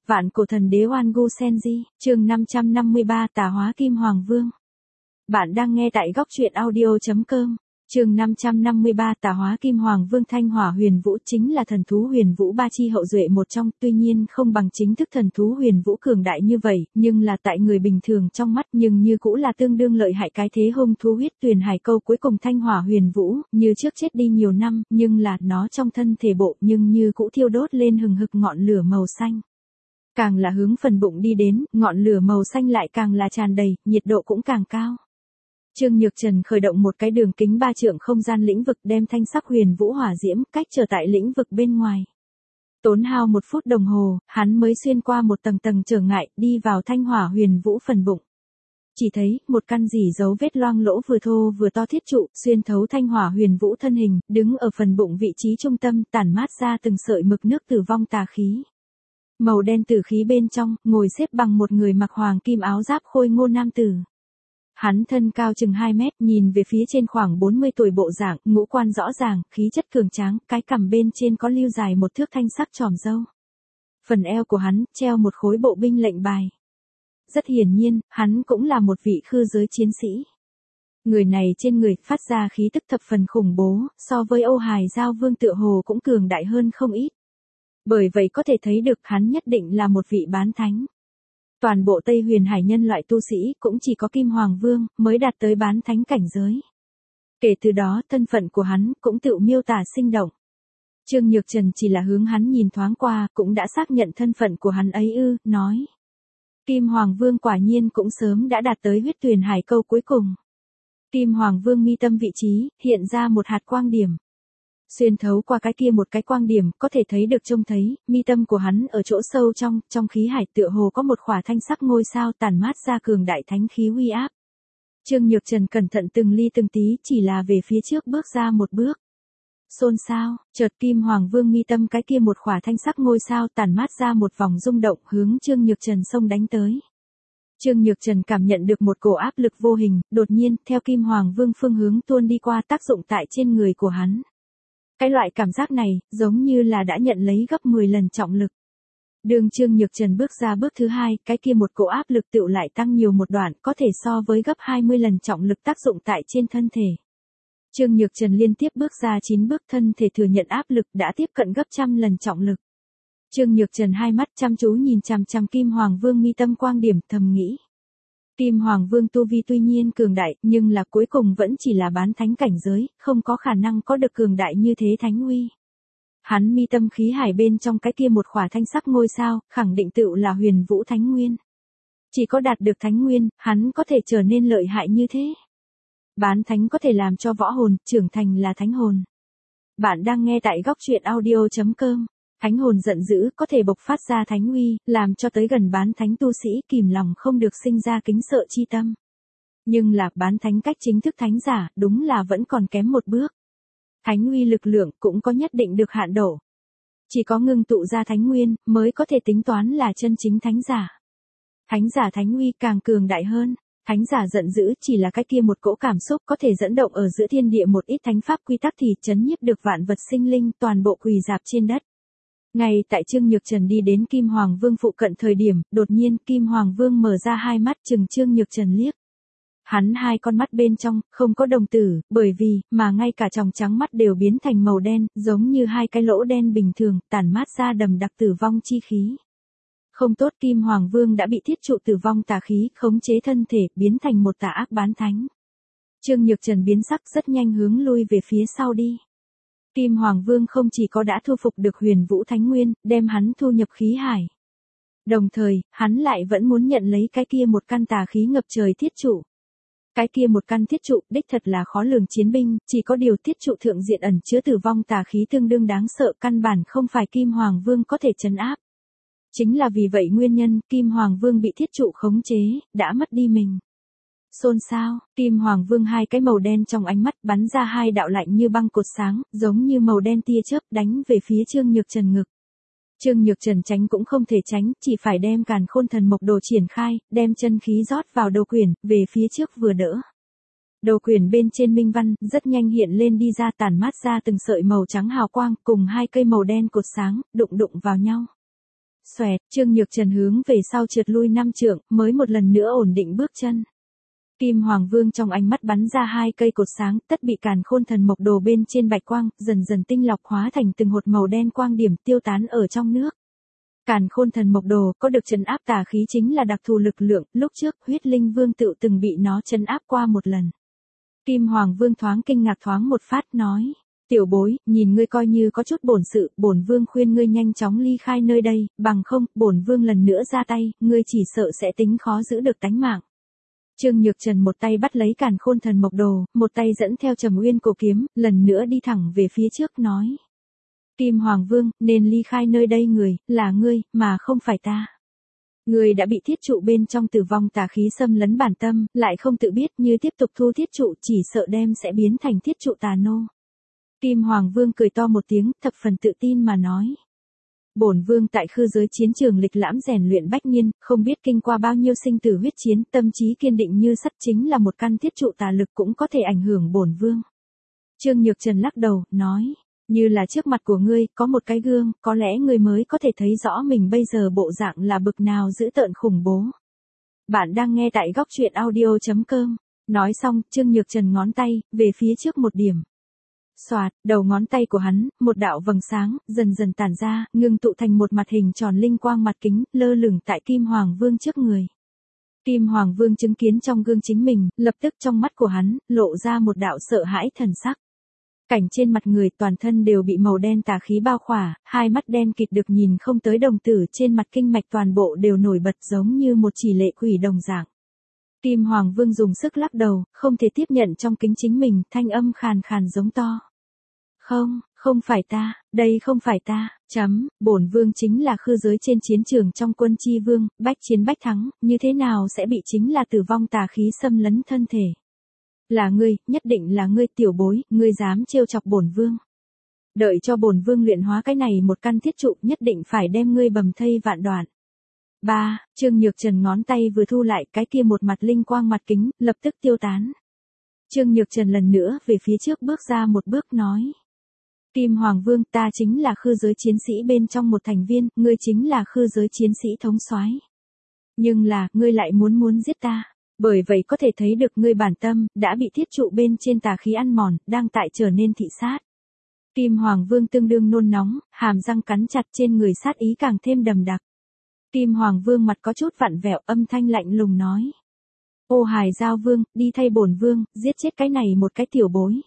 Vạn cổ thần đế Oan Gu Senji, chương 553 Tà hóa Kim Hoàng Vương. Bạn đang nghe tại góc truyện audio.com. Chương 553 Tà hóa Kim Hoàng Vương. Thanh Hỏa Huyền Vũ chính là thần thú Huyền Vũ ba chi hậu duệ một trong, tuy nhiên không bằng chính thức thần thú Huyền Vũ cường đại như vậy, nhưng là tại người bình thường trong mắt nhưng như cũ là tương đương lợi hại cái thế hung thú huyết tuyền hải câu. Cuối cùng Thanh Hỏa Huyền Vũ, như trước chết đi nhiều năm, nhưng là nó trong thân thể bộ nhưng như cũ thiêu đốt lên hừng hực ngọn lửa màu xanh. Càng là hướng phần bụng đi đến, ngọn lửa màu xanh lại càng là tràn đầy, nhiệt độ cũng càng cao. Trương Nhược Trần khởi động một cái đường kính 3 trượng không gian lĩnh vực, đem thanh sắc huyền vũ hỏa diễm cách trở tại lĩnh vực bên ngoài. Tốn hao 1 phút đồng hồ, hắn mới xuyên qua một tầng tầng trở ngại, đi vào thanh hỏa huyền vũ phần bụng. Chỉ thấy, một căn rỉ dấu vết loang lỗ vừa thô vừa to thiết trụ, xuyên thấu thanh hỏa huyền vũ thân hình, đứng ở phần bụng vị trí trung tâm, tản mát ra từng sợi mực nước tử vong tà khí. Màu đen tử khí bên trong, ngồi xếp bằng một người mặc hoàng kim áo giáp khôi ngô nam tử. Hắn thân cao chừng 2 mét, nhìn về phía trên khoảng 40 tuổi bộ dạng, ngũ quan rõ ràng, khí chất cường tráng, cái cằm bên trên có lưu dài 1 thước thanh sắc chòm râu. Phần eo của hắn, treo một khối bộ binh lệnh bài. Rất hiển nhiên, hắn cũng là một vị khư giới chiến sĩ. Người này trên người, phát ra khí tức thập phần khủng bố, so với Âu Hải Giao Vương tựa hồ cũng cường đại hơn không ít. Bởi vậy có thể thấy được hắn nhất định là một vị bán thánh. Toàn bộ Tây Huyền Hải nhân loại tu sĩ cũng chỉ có Kim Hoàng Vương mới đạt tới bán thánh cảnh giới. Kể từ đó thân phận của hắn cũng tự miêu tả sinh động. Trương Nhược Trần chỉ là hướng hắn nhìn thoáng qua cũng đã xác nhận thân phận của hắn ấy nói. Kim Hoàng Vương quả nhiên cũng sớm đã đạt tới huyết tuyền hải câu cuối cùng. Kim Hoàng Vương mi tâm vị trí hiện ra một hạt quang điểm. Xuyên thấu qua cái kia một cái quang điểm, có thể thấy được trông thấy, mi tâm của hắn ở chỗ sâu trong khí hải tựa hồ có một khỏa thanh sắc ngôi sao tản mát ra cường đại thánh khí uy áp. Trương Nhược Trần cẩn thận từng ly từng tí chỉ là về phía trước bước ra một bước. Xôn xao, chợt Kim Hoàng Vương mi tâm cái kia một khỏa thanh sắc ngôi sao tản mát ra một vòng rung động hướng Trương Nhược Trần xông đánh tới. Trương Nhược Trần cảm nhận được một cổ áp lực vô hình, đột nhiên, theo Kim Hoàng Vương phương hướng tuôn đi qua tác dụng tại trên người của hắn. Cái loại cảm giác này, giống như là đã nhận lấy gấp 10 lần trọng lực. Đường Trương Nhược Trần bước ra bước thứ 2, cái kia một cỗ áp lực tựu lại tăng nhiều một đoạn, có thể so với gấp 20 lần trọng lực tác dụng tại trên thân thể. Trương Nhược Trần liên tiếp bước ra 9 bước, thân thể thừa nhận áp lực đã tiếp cận gấp 100 lần trọng lực. Trương Nhược Trần hai mắt chăm chú nhìn chằm chằm Kim Hoàng Vương mi tâm quang điểm, thầm nghĩ. Kim Hoàng Vương tu vi tuy nhiên cường đại, nhưng là cuối cùng vẫn chỉ là bán thánh cảnh giới, không có khả năng có được cường đại như thế thánh uy. Hắn mi tâm khí hải bên trong cái kia một khỏa thanh sắc ngôi sao, khẳng định tựu là Huyền Vũ Thánh Nguyên. Chỉ có đạt được Thánh Nguyên, hắn có thể trở nên lợi hại như thế. Bán thánh có thể làm cho võ hồn trưởng thành là thánh hồn. Bạn đang nghe tại góc truyện audio.com. Thánh hồn giận dữ có thể bộc phát ra thánh uy, làm cho tới gần bán thánh tu sĩ kìm lòng không được sinh ra kính sợ chi tâm. Nhưng là bán thánh cách chính thức thánh giả, đúng là vẫn còn kém một bước. Thánh uy lực lượng cũng có nhất định được hạn độ. Chỉ có ngưng tụ ra thánh nguyên, mới có thể tính toán là chân chính thánh giả. Thánh giả thánh uy càng cường đại hơn. Thánh giả giận dữ chỉ là cái kia một cỗ cảm xúc có thể dẫn động ở giữa thiên địa một ít thánh pháp quy tắc thì chấn nhiếp được vạn vật sinh linh toàn bộ quỳ rạp trên đất. Ngay tại Trương Nhược Trần đi đến Kim Hoàng Vương phụ cận thời điểm, đột nhiên Kim Hoàng Vương mở ra hai mắt chừng Trương Nhược Trần liếc. Hắn hai con mắt bên trong, không có đồng tử, bởi vì, mà ngay cả tròng trắng mắt đều biến thành màu đen, giống như hai cái lỗ đen bình thường, tản mát ra đầm đặc tử vong chi khí. Không tốt, Kim Hoàng Vương đã bị thiết trụ tử vong tà khí, khống chế thân thể, biến thành một tà ác bán thánh. Trương Nhược Trần biến sắc rất nhanh hướng lui về phía sau đi. Kim Hoàng Vương không chỉ có đã thu phục được Huyền Vũ Thánh Nguyên, đem hắn thu nhập khí hải. Đồng thời, hắn lại vẫn muốn nhận lấy cái kia một căn tà khí ngập trời thiết trụ. Cái kia một căn thiết trụ, đích thật là khó lường chiến binh, chỉ có điều thiết trụ thượng diện ẩn chứa tử vong tà khí tương đương đáng sợ, căn bản không phải Kim Hoàng Vương có thể trấn áp. Chính là vì vậy nguyên nhân, Kim Hoàng Vương bị thiết trụ khống chế, đã mất đi mình. Xôn xao, Kim Hoàng Vương hai cái màu đen trong ánh mắt bắn ra hai đạo lạnh như băng cột sáng, giống như màu đen tia chớp đánh về phía Trương Nhược Trần ngực. Trương Nhược Trần tránh cũng không thể tránh, chỉ phải đem Càn Khôn Thần Mộc Đồ triển khai, đem chân khí rót vào đầu quyển, về phía trước vừa đỡ. Đầu quyển bên trên minh văn, rất nhanh hiện lên đi ra tản mát ra từng sợi màu trắng hào quang, cùng hai cây màu đen cột sáng, đụng vào nhau. Xoẹt, Trương Nhược Trần hướng về sau trượt lui 5 trượng, mới một lần nữa ổn định bước chân. Kim Hoàng Vương trong ánh mắt bắn ra 2 cây cột sáng, tất bị Càn Khôn Thần Mộc Đồ bên trên bạch quang, dần dần tinh lọc hóa thành từng hột màu đen quang điểm tiêu tán ở trong nước. Càn Khôn Thần Mộc Đồ có được trấn áp tà khí chính là đặc thù lực lượng, lúc trước Huyết Linh Vương tự từng bị nó trấn áp qua một lần. Kim Hoàng Vương thoáng kinh ngạc thoáng một phát nói, tiểu bối, nhìn ngươi coi như có chút bổn sự, bổn vương khuyên ngươi nhanh chóng ly khai nơi đây, bằng không, bổn vương lần nữa ra tay, ngươi chỉ sợ sẽ tính khó giữ được tánh mạng. Trương Nhược Trần một tay bắt lấy Càn Khôn Thần Mộc Đồ, một tay dẫn theo Trầm Uyên Cổ Kiếm, lần nữa đi thẳng về phía trước nói. Kim Hoàng Vương, nên ly khai nơi đây người, là ngươi, mà không phải ta. Ngươi đã bị thiết trụ bên trong tử vong tà khí xâm lấn bản tâm, lại không tự biết như tiếp tục thu thiết trụ chỉ sợ đem sẽ biến thành thiết trụ tà nô. Kim Hoàng Vương cười to một tiếng, thập phần tự tin mà nói. Bổn vương tại khư giới chiến trường lịch lãm rèn luyện bách niên, không biết kinh qua bao nhiêu sinh tử huyết chiến, tâm trí kiên định như sắt chính là một căn thiết trụ tà lực cũng có thể ảnh hưởng bổn vương. Trương Nhược Trần lắc đầu, nói, như là trước mặt của ngươi, có một cái gương, có lẽ ngươi mới có thể thấy rõ mình bây giờ bộ dạng là bực nào dữ tợn khủng bố. Bạn đang nghe tại góc truyện audio.com. Nói xong, Trương Nhược Trần ngón tay, về phía trước một điểm. Xoạt, đầu ngón tay của hắn, một đạo vầng sáng, dần dần tản ra, ngưng tụ thành một mặt hình tròn linh quang mặt kính, lơ lửng tại Kim Hoàng Vương trước người. Kim Hoàng Vương chứng kiến trong gương chính mình, lập tức trong mắt của hắn, lộ ra một đạo sợ hãi thần sắc. Cảnh trên mặt người toàn thân đều bị màu đen tà khí bao khỏa, hai mắt đen kịt được nhìn không tới đồng tử trên mặt kinh mạch toàn bộ đều nổi bật giống như một chỉ lệ quỷ đồng dạng. Kim Hoàng Vương dùng sức lắc đầu, không thể tiếp nhận trong kính chính mình, thanh âm khàn khàn giống to. Không, không phải ta, đây không phải ta, bổn vương chính là khư giới trên chiến trường trong quân chi vương, bách chiến bách thắng, như thế nào sẽ bị chính là tử vong tà khí xâm lấn thân thể. Là ngươi, nhất định là ngươi tiểu bối, ngươi dám trêu chọc bổn vương. Đợi cho bổn vương luyện hóa cái này một căn thiết trụ, nhất định phải đem ngươi bầm thây vạn đoạn. Trương Nhược Trần ngón tay vừa thu lại cái kia một mặt linh quang mặt kính, lập tức tiêu tán. Trương Nhược Trần lần nữa về phía trước bước ra một bước nói. Kim Hoàng Vương, ta chính là khư giới chiến sĩ bên trong một thành viên, ngươi chính là khư giới chiến sĩ thống soái. Nhưng là, ngươi lại muốn giết ta. Bởi vậy có thể thấy được ngươi bản tâm, đã bị thiết trụ bên trên tà khí ăn mòn, đang tại trở nên thị sát. Kim Hoàng Vương tương đương nôn nóng, hàm răng cắn chặt trên người sát ý càng thêm đầm đặc. Kim Hoàng Vương mặt có chút vặn vẹo, âm thanh lạnh lùng nói. Ô Hài Giao Vương, đi thay bổn vương, giết chết cái này một cái tiểu bối.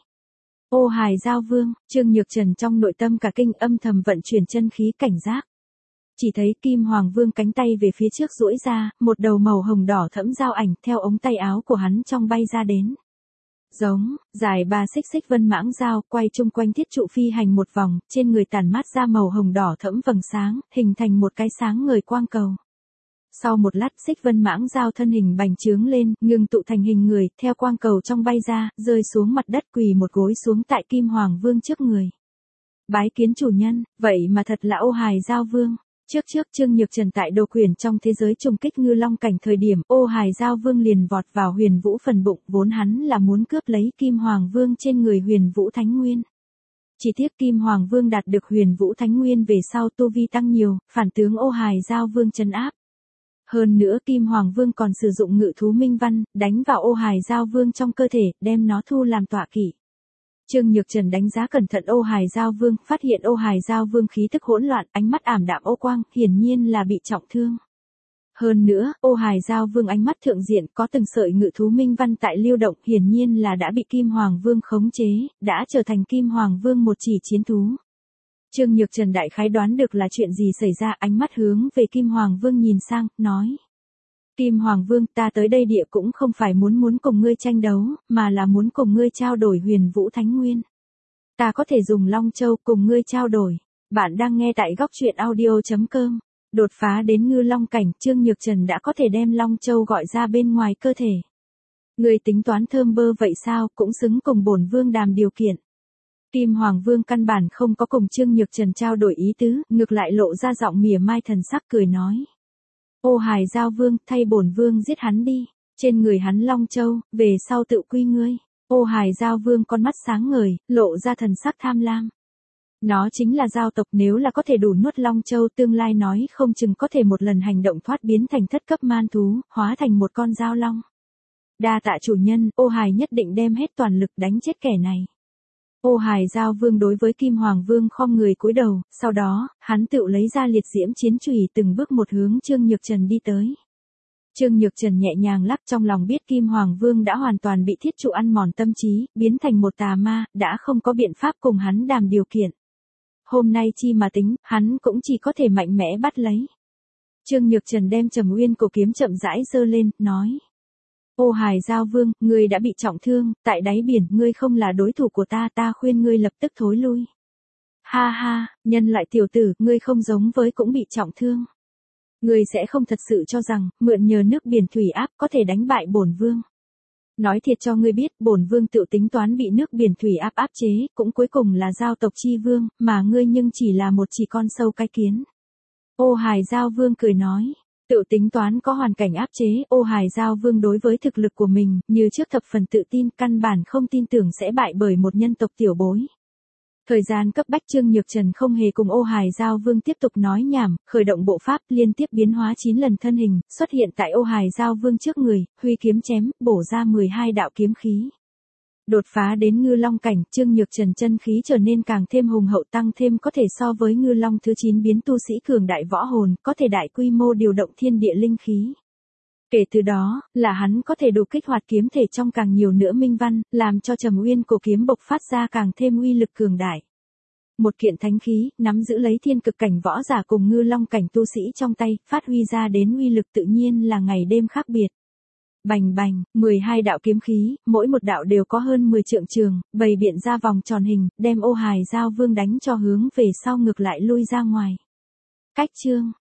Ô Hài Giao Vương, Trương Nhược Trần trong nội tâm cả kinh âm thầm vận chuyển chân khí cảnh giác. Chỉ thấy Kim Hoàng Vương cánh tay về phía trước duỗi ra, một đầu màu hồng đỏ thẫm dao ảnh theo ống tay áo của hắn trong bay ra đến. Giống, dài 3 xích vân mãng dao, quay chung quanh thiết trụ phi hành một vòng, trên người tản mát ra màu hồng đỏ thẫm vầng sáng, hình thành một cái sáng ngời quang cầu. Sau một lát xích vân mãng dao thân hình bành trướng lên, ngưng tụ thành hình người, theo quang cầu trong bay ra, rơi xuống mặt đất quỳ một gối xuống tại Kim Hoàng Vương trước người. Bái kiến chủ nhân, vậy mà thật là Ô Hài Giao Vương. Trước Trương Nhược Trần tại đồ quyền trong thế giới trùng kích ngư long cảnh thời điểm, Ô Hài Giao Vương liền vọt vào Huyền Vũ phần bụng, vốn hắn là muốn cướp lấy Kim Hoàng Vương trên người Huyền Vũ Thánh Nguyên. Chỉ tiếc Kim Hoàng Vương đạt được Huyền Vũ Thánh Nguyên về sau tu vi tăng nhiều, phản tướng Ô Hài Giao Vương trấn áp. Hơn nữa Kim Hoàng Vương còn sử dụng ngự thú minh văn, đánh vào Ô Hài Giao Vương trong cơ thể, đem nó thu làm tọa kỵ. Trương Nhược Trần đánh giá cẩn thận Ô Hài Giao Vương, phát hiện Ô Hài Giao Vương khí tức hỗn loạn, ánh mắt ảm đạm ô quang, hiển nhiên là bị trọng thương. Hơn nữa, Ô Hài Giao Vương ánh mắt thượng diện có từng sợi ngự thú minh văn tại lưu động, hiển nhiên là đã bị Kim Hoàng Vương khống chế, đã trở thành Kim Hoàng Vương một chỉ chiến thú. Trương Nhược Trần đại khái đoán được là chuyện gì xảy ra, ánh mắt hướng về Kim Hoàng Vương nhìn sang, nói. Kim Hoàng Vương, ta tới đây địa cũng không phải muốn cùng ngươi tranh đấu, mà là muốn cùng ngươi trao đổi Huyền Vũ Thánh Nguyên. Ta có thể dùng Long Châu cùng ngươi trao đổi. Bạn đang nghe tại góc truyện audio.com. Đột phá đến ngư long cảnh, Trương Nhược Trần đã có thể đem Long Châu gọi ra bên ngoài cơ thể. Ngươi tính toán thơm bơ vậy sao, cũng xứng cùng bổn vương đàm điều kiện. Kim Hoàng Vương căn bản không có cùng Trương Nhược Trần trao đổi ý tứ, ngược lại lộ ra giọng mỉa mai thần sắc cười nói. Ô Hài Giao Vương, thay bổn vương giết hắn đi, trên người hắn Long Châu, về sau tự quy ngươi. Ô Hài Giao Vương con mắt sáng ngời, lộ ra thần sắc tham lam. Nó chính là giao tộc, nếu là có thể đủ nuốt Long Châu tương lai nói không chừng có thể một lần hành động thoát biến thành thất cấp man thú, hóa thành một con giao long. Đa tạ chủ nhân, Ô Hài nhất định đem hết toàn lực đánh chết kẻ này. Ô Hài Giao Vương đối với Kim Hoàng Vương khom người cúi đầu, sau đó, hắn tự lấy ra liệt diễm chiến chùy từng bước một hướng Trương Nhược Trần đi tới. Trương Nhược Trần nhẹ nhàng lắc, trong lòng biết Kim Hoàng Vương đã hoàn toàn bị thiết trụ ăn mòn tâm trí, biến thành một tà ma, đã không có biện pháp cùng hắn đàm điều kiện. Hôm nay chi mà tính, hắn cũng chỉ có thể mạnh mẽ bắt lấy. Trương Nhược Trần đem Trầm Uyên cổ kiếm chậm rãi giơ lên, nói. Ô Hài Giao Vương, ngươi đã bị trọng thương, tại đáy biển, ngươi không là đối thủ của ta, ta khuyên ngươi lập tức thối lui. Ha ha, nhân loại tiểu tử, ngươi không giống với cũng bị trọng thương. Ngươi sẽ không thật sự cho rằng, mượn nhờ nước biển thủy áp có thể đánh bại bổn vương. Nói thiệt cho ngươi biết, bổn vương tự tính toán bị nước biển thủy áp áp chế, cũng cuối cùng là giao tộc chi vương, mà ngươi nhưng chỉ là một chỉ con sâu cái kiến. Ô Hài Giao Vương cười nói. Tự tính toán có hoàn cảnh áp chế, Ô Hài Giao Vương đối với thực lực của mình, như trước thập phần tự tin, căn bản không tin tưởng sẽ bại bởi một nhân tộc tiểu bối. Thời gian cấp bách, Trương Nhược Trần không hề cùng Ô Hài Giao Vương tiếp tục nói nhảm, khởi động bộ pháp liên tiếp biến hóa 9 lần thân hình, xuất hiện tại Ô Hài Giao Vương trước người, huy kiếm chém, bổ ra 12 đạo kiếm khí. Đột phá đến ngư long cảnh, Trương Nhược Trần chân khí trở nên càng thêm hùng hậu, tăng thêm có thể so với ngư long thứ 9 biến tu sĩ cường đại võ hồn, có thể đại quy mô điều động thiên địa linh khí. Kể từ đó, là hắn có thể đủ kích hoạt kiếm thể trong càng nhiều nữa minh văn, làm cho Trầm Uyên cổ kiếm bộc phát ra càng thêm uy lực cường đại. Một kiện thánh khí, nắm giữ lấy thiên cực cảnh võ giả cùng ngư long cảnh tu sĩ trong tay, phát huy ra đến uy lực tự nhiên là ngày đêm khác biệt. Bành bành, 12 đạo kiếm khí, mỗi một đạo đều có hơn 10 trượng trường, bày biện ra vòng tròn hình, đem Ô Hài Giao Vương đánh cho hướng về sau ngược lại lui ra ngoài. Cách chương